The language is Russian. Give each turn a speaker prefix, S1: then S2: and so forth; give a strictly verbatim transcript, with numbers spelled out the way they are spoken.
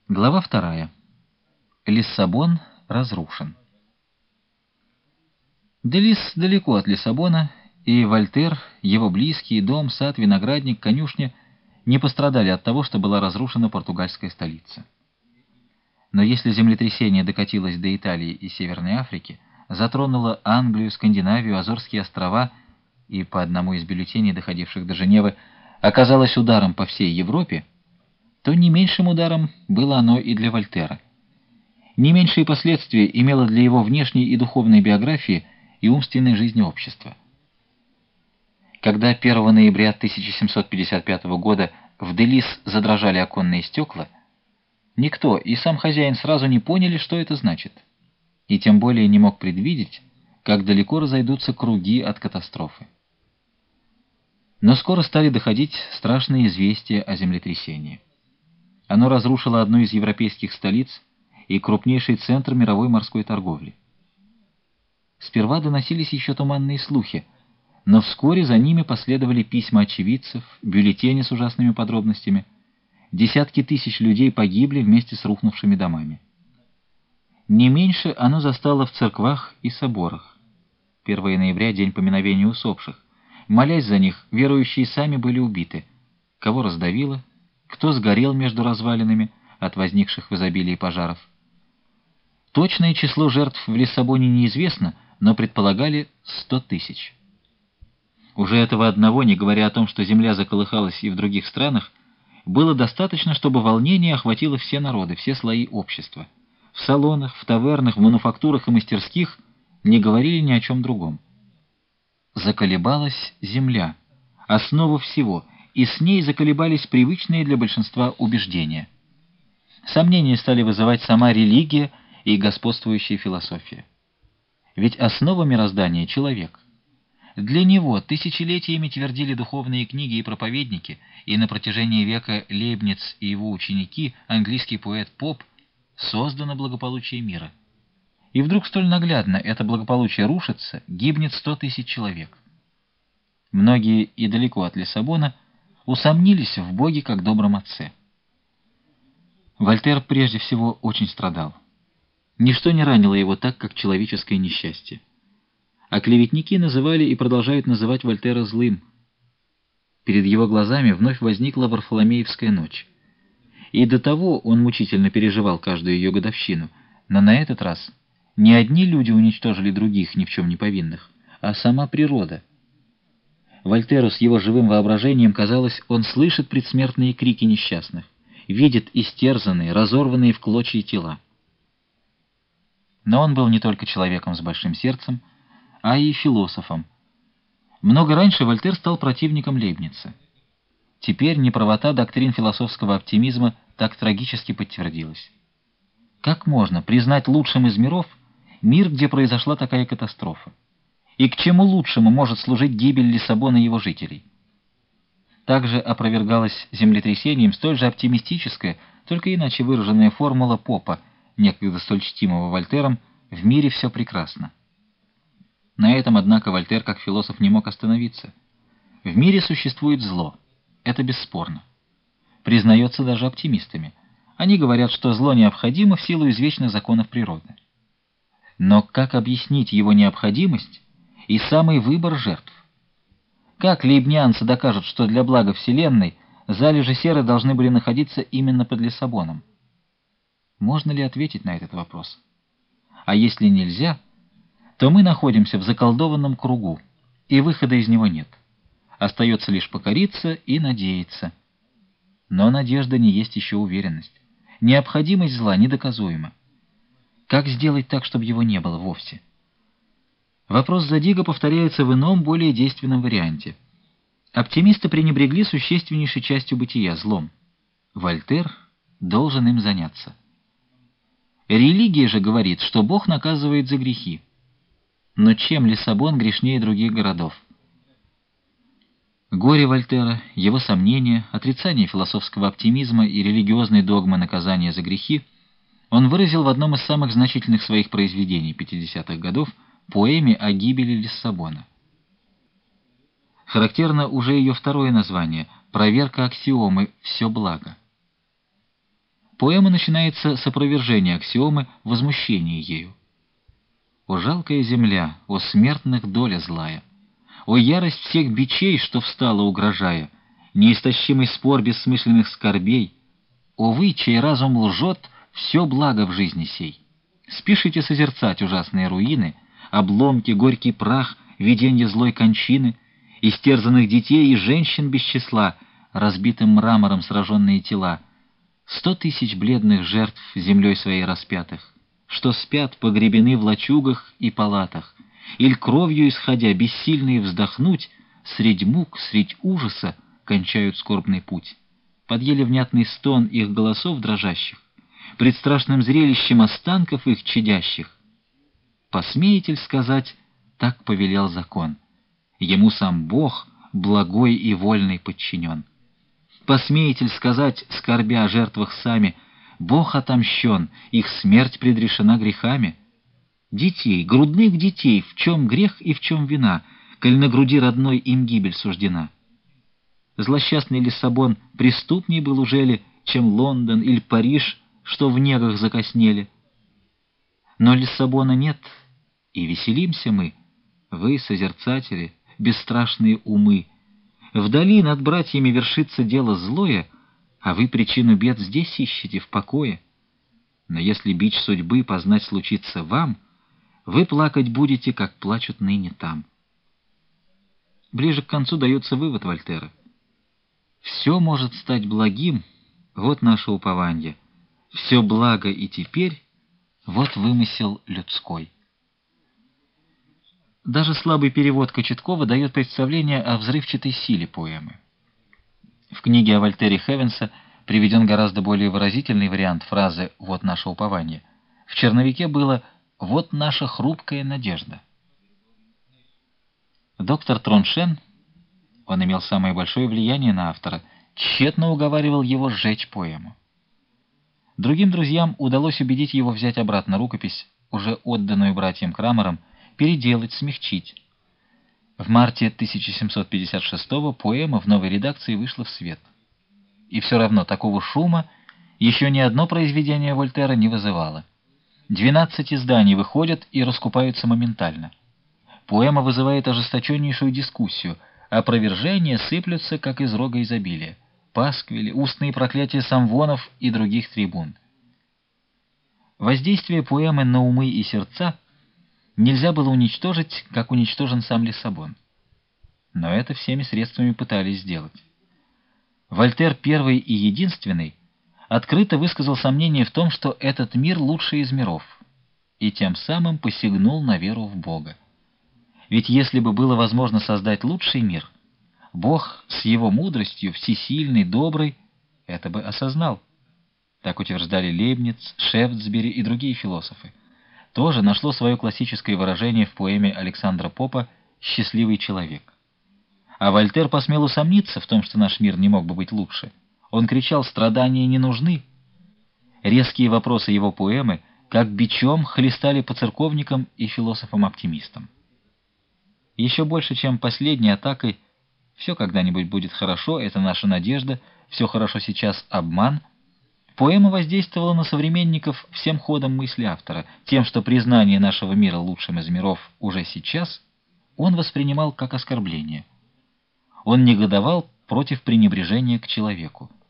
S1: Глава вторая. Лиссабон разрушен. Делис далеко от Лиссабона, и Вольтер, его близкий, дом, сад, виноградник, конюшня не пострадали от того, что была разрушена португальская столица. Но если землетрясение докатилось до Италии и Северной Африки, затронуло Англию, Скандинавию, Азорские острова и, по одному из бюллетеней, доходивших до Женевы, оказалось ударом по всей Европе, то не меньшим ударом было оно и для Вольтера. Не меньшие последствия имело для его внешней и духовной биографии и умственной жизни общества. Когда первого ноября тысяча семьсот пятьдесят пятого года в Делис задрожали оконные стекла, никто и сам хозяин сразу не поняли, что это значит, и тем более не мог предвидеть, как далеко разойдутся круги от катастрофы. Но скоро стали доходить страшные известия о землетрясении. Оно разрушило одну из европейских столиц и крупнейший центр мировой морской торговли. Сперва доносились еще туманные слухи, но вскоре за ними последовали письма очевидцев, бюллетени с ужасными подробностями. Десятки тысяч людей погибли вместе с рухнувшими домами. Не меньше оно застало в церквах и соборах. первого ноября — день поминовения усопших. Молясь за них, верующие сами были убиты. Кого раздавило, кто сгорел между развалинами от возникших в изобилии пожаров. Точное число жертв в Лиссабоне неизвестно, но предполагали сто тысяч. Уже этого одного, не говоря о том, что земля заколыхалась и в других странах, было достаточно, чтобы волнение охватило все народы, все слои общества. В салонах, в тавернах, в мануфактурах и мастерских не говорили ни о чем другом. Заколебалась земля, основа всего, и с ней заколебались привычные для большинства убеждения. Сомнения стали вызывать сама религия и господствующая философия. Ведь основа мироздания — человек. Для него тысячелетиями твердили духовные книги и проповедники, и на протяжении века Лейбниц и его ученики, английский поэт Поп, создано благополучие мира. И вдруг столь наглядно это благополучие рушится, гибнет сто тысяч человек. Многие и далеко от Лиссабона усомнились в Боге как добром отце. Вольтер прежде всего очень страдал. Ничто не ранило его так, как человеческое несчастье. А клеветники называли и продолжают называть Вольтера злым. Перед его глазами вновь возникла Варфоломеевская ночь. И до того он мучительно переживал каждую ее годовщину, но на этот раз не одни люди уничтожили других ни в чем не повинных, а сама природа. Вольтеру с его живым воображением казалось, он слышит предсмертные крики несчастных, видит истерзанные, разорванные в клочья тела. Но он был не только человеком с большим сердцем, а и философом. Много раньше Вольтер стал противником Лейбница. Теперь неправота доктрин философского оптимизма так трагически подтвердилась. Как можно признать лучшим из миров мир, где произошла такая катастрофа? И к чему лучшему может служить гибель Лиссабона и его жителей? Также опровергалась землетрясением столь же оптимистическая, только иначе выраженная формула Попа, некогда столь чтимого Вольтером: «В мире все прекрасно». На этом, однако, Вольтер как философ не мог остановиться. В мире существует зло. Это бесспорно. Признается даже оптимистами. Они говорят, что зло необходимо в силу извечных законов природы. Но как объяснить его необходимость и самый выбор жертв? Как лейбнианцы докажут, что для блага Вселенной залежи серы должны были находиться именно под Лиссабоном? Можно ли ответить на этот вопрос? А если нельзя, то мы находимся в заколдованном кругу, и выхода из него нет. Остается лишь покориться и надеяться. Но надежда не есть еще уверенность. Необходимость зла недоказуема. Как сделать так, чтобы его не было вовсе? Вопрос Задиго повторяется в ином, более действенном варианте. Оптимисты пренебрегли существеннейшей частью бытия — злом. Вольтер должен им заняться. Религия же говорит, что Бог наказывает за грехи. Но чем Лиссабон грешнее других городов? Горе Вольтера, его сомнения, отрицание философского оптимизма и религиозной догмы наказания за грехи он выразил в одном из самых значительных своих произведений пятидесятых годов — поэме о гибели Лиссабона. Характерно уже ее второе название — «Проверка аксиомы «все благо». Поэма начинается с опровержения аксиомы возмущения ею. «О жалкая земля, о смертных доля злая! О ярость всех бичей, что встала, угрожая! Неистощимый спор бессмысленных скорбей! О вы, чей разум лжет, все благо в жизни сей! Спешите созерцать ужасные руины, обломки, горький прах, виденье злой кончины, истерзанных детей и женщин без числа, разбитым мрамором сраженные тела, сто тысяч бледных жертв землей своей распятых, что спят погребены в лачугах и палатах, иль кровью исходя, бессильные вздохнуть, средь мук, средь ужаса кончают скорбный путь. Под еле внятный стон их голосов дрожащих, пред страшным зрелищем останков их чадящих, посмеете ли сказать, так повелел закон, ему сам Бог, благой и вольный, подчинен. Посмеете ли сказать, скорбя о жертвах сами, Бог отомщен, их смерть предрешена грехами? Детей, грудных детей, в чем грех и в чем вина, коль на груди родной им гибель суждена? Злосчастный Лиссабон преступней был ужели, чем Лондон или Париж, что в негах закоснели? Но Лиссабона нет, и веселимся мы, вы, созерцатели, бесстрашные умы. Вдали над братьями вершится дело злое, а вы причину бед здесь ищете, в покое. Но если бич судьбы познать случится вам, вы плакать будете, как плачут ныне там. Ближе к концу дается вывод Вольтера. Все может стать благим, вот наше упование. Все благо и теперь, вот вымысел людской. Даже слабый перевод Кочеткова дает представление о взрывчатой силе поэмы. В книге о Вольтере Хевенса приведен гораздо более выразительный вариант фразы «вот наше упование». В черновике было «вот наша хрупкая надежда». Доктор Троншен, он имел самое большое влияние на автора, тщетно уговаривал его сжечь поэму. Другим друзьям удалось убедить его взять обратно рукопись, уже отданную братьям Крамерам, переделать, смягчить. В марте тысяча семьсот пятьдесят шестого поэма в новой редакции вышла в свет. И все равно такого шума еще ни одно произведение Вольтера не вызывало. Двенадцать изданий выходят и раскупаются моментально. Поэма вызывает ожесточеннейшую дискуссию, опровержения сыплются, как из рога изобилия, пасквили, устные проклятия самвонов и других трибун. Воздействие поэмы на умы и сердца нельзя было уничтожить, как уничтожен сам Лиссабон. Но это всеми средствами пытались сделать. Вольтер первый и единственный открыто высказал сомнение в том, что этот мир лучший из миров, и тем самым посягнул на веру в Бога. Ведь если бы было возможно создать лучший мир, Бог с его мудростью, всесильный, добрый, это бы осознал. Так утверждали Лейбниц, Шефтсбери и другие философы. Тоже нашло свое классическое выражение в поэме Александра Попа «Счастливый человек». А Вольтер посмел усомниться в том, что наш мир не мог бы быть лучше. Он кричал «страдания не нужны». Резкие вопросы его поэмы как бичом хлестали по церковникам и философам-оптимистам. Еще больше, чем последней атакой «все когда-нибудь будет хорошо, это наша надежда, все хорошо сейчас, обман», поэма воздействовала на современников всем ходом мысли автора, тем, что признание нашего мира лучшим из миров уже сейчас он воспринимал как оскорбление. Он негодовал против пренебрежения к человеку.